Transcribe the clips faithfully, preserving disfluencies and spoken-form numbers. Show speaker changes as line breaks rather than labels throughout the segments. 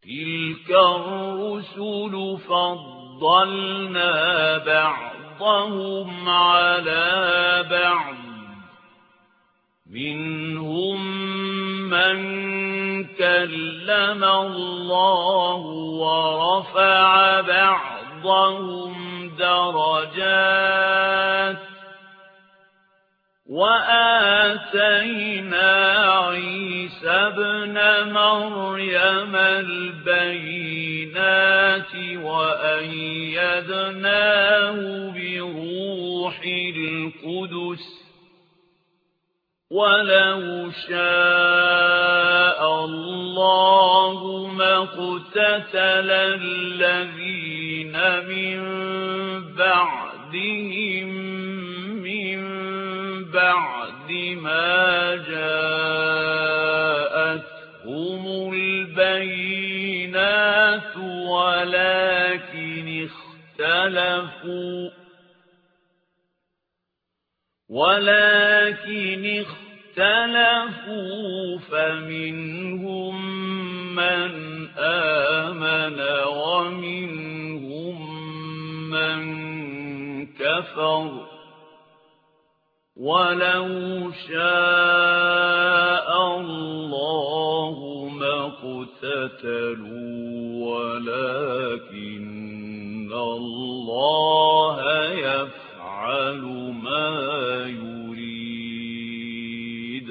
تِلْكَ الرُّسُلُ فَضَّلْنَا بَعْضَهُمْ عَلَى بَعْضٍ مِنْهُمْ مَنْ كَلَّمَ اللَّهُ وَرَفَعَ بَعْضَهُمْ دَرَجَاتٍ وَآتَيْنَا عِيسَى ابْنَ مَرْيَمَ الْبَيِّنَاتِ وَأَيَّدْنَاهُ بِرُوحِ الْقُدُسِ وَلَوْ شَاءَ اللَّهُ مَا اقْتَتَلَ الَّذِينَ مِن بَعْدِهِم مِّن بَعْدِ مَا جَاءَتْهُمُ الْبَيِّنَاتُ وَلَكِنِ اخْتَلَفُوا وَلَكِنِ اخْتَلَفُوا فَمِنْهُم مَّنْ آمَنَ وَمِنْهُم مَّن كَفَرَ وَلَوْ شَاءَ اللَّهُ مَا اقْتَتَلُوا وَلَكِنَّ اللَّهَ يَفْعَلُ مَا يُرِيدُ.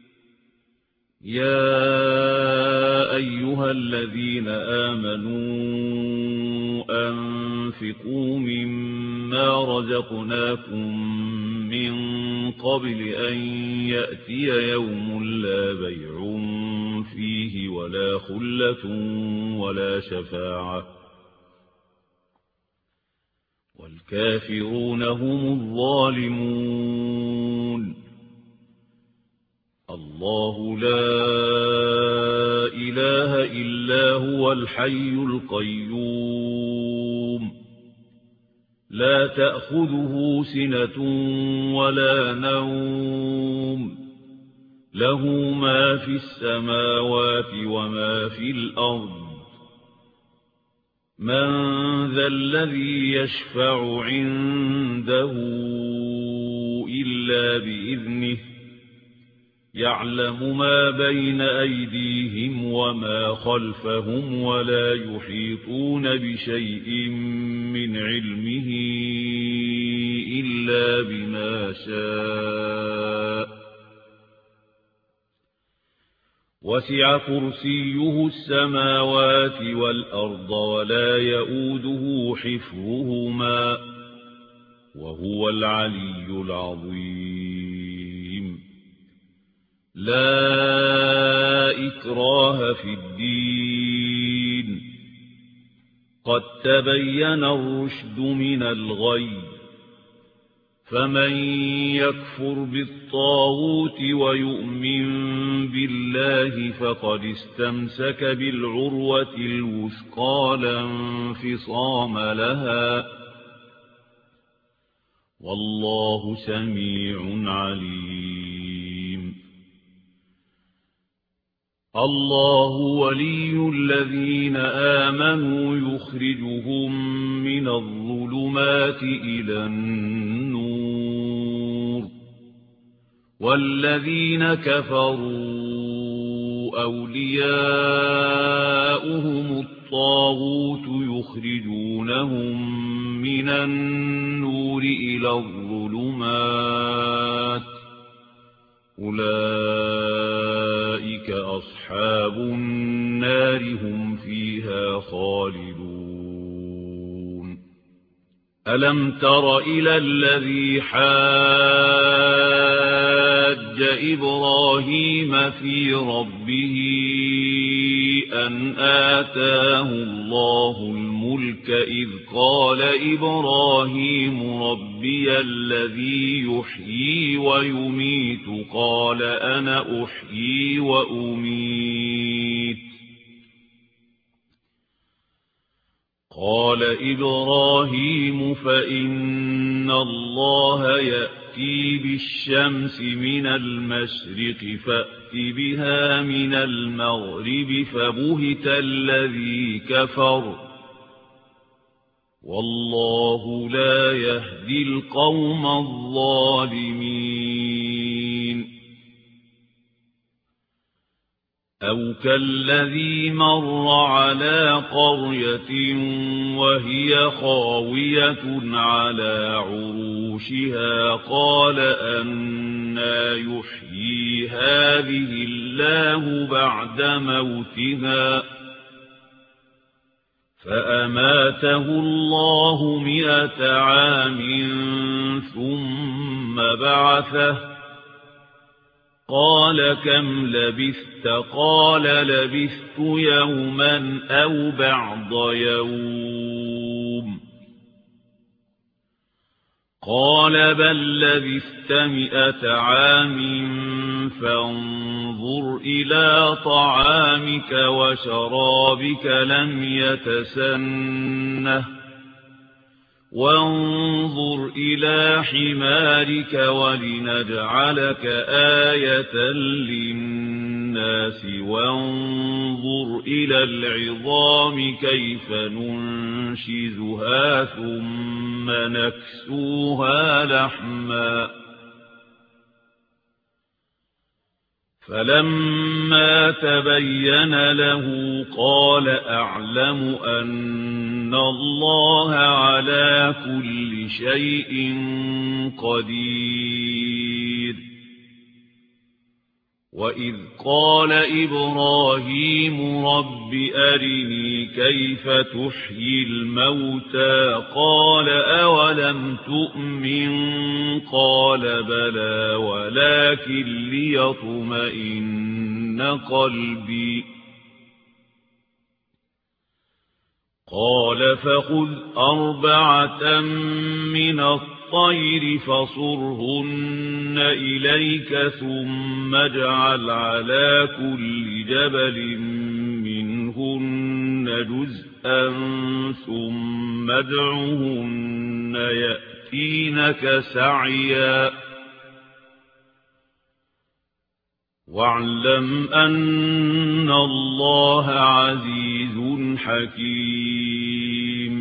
يَا أَيُّهَا الَّذِينَ آمَنُوا أَنفِقُوا مِمَّا رَزَقْنَاكُم مِّن قَبْلِ أَن يَأْتِيَ يَوْمٌ لَّا بَيْعٌ فِيهِ وَلَا خُلَّةٌ وَلَا شَفَاعَةٌ وَالْكَافِرُونَ هُمُ الظَّالِمُونَ. الله لا إله إلا هو الحي القيوم لا تأخذه سنة ولا نوم له ما في السماوات وما في الأرض من ذا الذي يشفع عنده إلا بإذنه يعلم ما بين أيديهم وما خلفهم ولا يحيطون بشيء من علمه إلا بما شاء وسع كرسيه السماوات والأرض ولا يؤوده حفظهما وهو العلي العظيم. لا إكراه في الدين قد تبين الرشد من الغي فمن يكفر بالطاغوت ويؤمن بالله فقد استمسك بالعروة الوثقى لا انفصام لها والله سميع عليم. الله ولي الذين آمنوا يخرجهم من الظلمات إلى النور والذين كفروا أولياؤهم الطاغوت يخرجونهم من النور إلى الظلمات أولئك أصحاب النار هم فيها خالدون. ألم تر إلى الذي حاج إبراهيم في ربه أن آتاه الله الملك إذ قال إبراهيم ربي الذي يحيي ويميت قال أنا أحيي وأميت قال إبراهيم فإن الله يأتي بالشمس من المشرق فأت فأت بها من المغرب فبهت الذي كفر والله لا يهدي القوم الظالمين أو كالذي مر على قرية وهي خاوية على عروشها قال أنى يحيي هذه الله بعد موتها فأماته الله مئة عام ثم بعثه قال كم لبثت قال لبثت يوما أو بعض يوم قال بل لبثت مئة عام فانظر إلى طعامك وشرابك لم يتسنه وانظر إلى حمارك ولنجعلك آية للناس وانظر إلى العظام كيف ننشزها ثم نكسوها لحما فلما تبين له قال أعلم أن الله على كل شيء قدير وإذ قال إبراهيم رب أرني كيف تحيي الموتى قال أولم تؤمن قال بلى ولكن ليطمئن قلبي قال فخذ أربعة من الطير فصرهن إليك ثم اجعل على كل جبل منهن جزءا ثم ادعهن يأتينك سعيا واعلم أن الله عزيز حكيم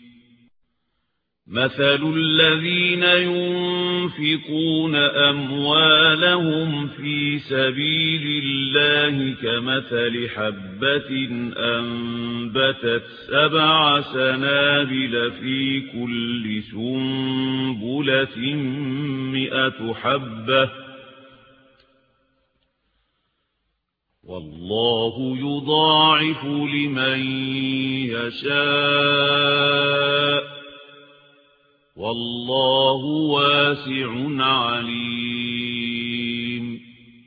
مثل الذين ينفقون أموالهم في سبيل الله كمثل حبة أنبتت سبع سنابل في كل سنبلة مئة حبة والله يضاعف لمن يشاء والله واسع عليم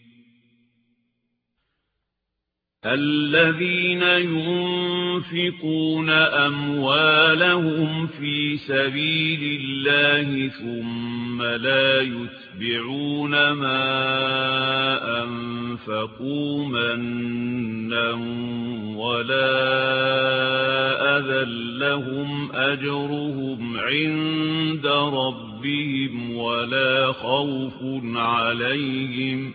الذين ينفقون أموالهم في سبيل الله ثم لا يتبعون ما أنفقوا منا ولا أذى لهم أجرهم عند ربهم ولا خوف عليهم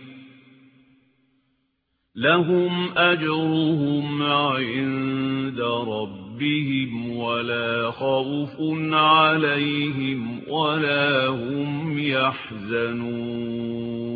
لهم أجرهم عند ربهم ولا خوف عليهم ولا هم يحزنون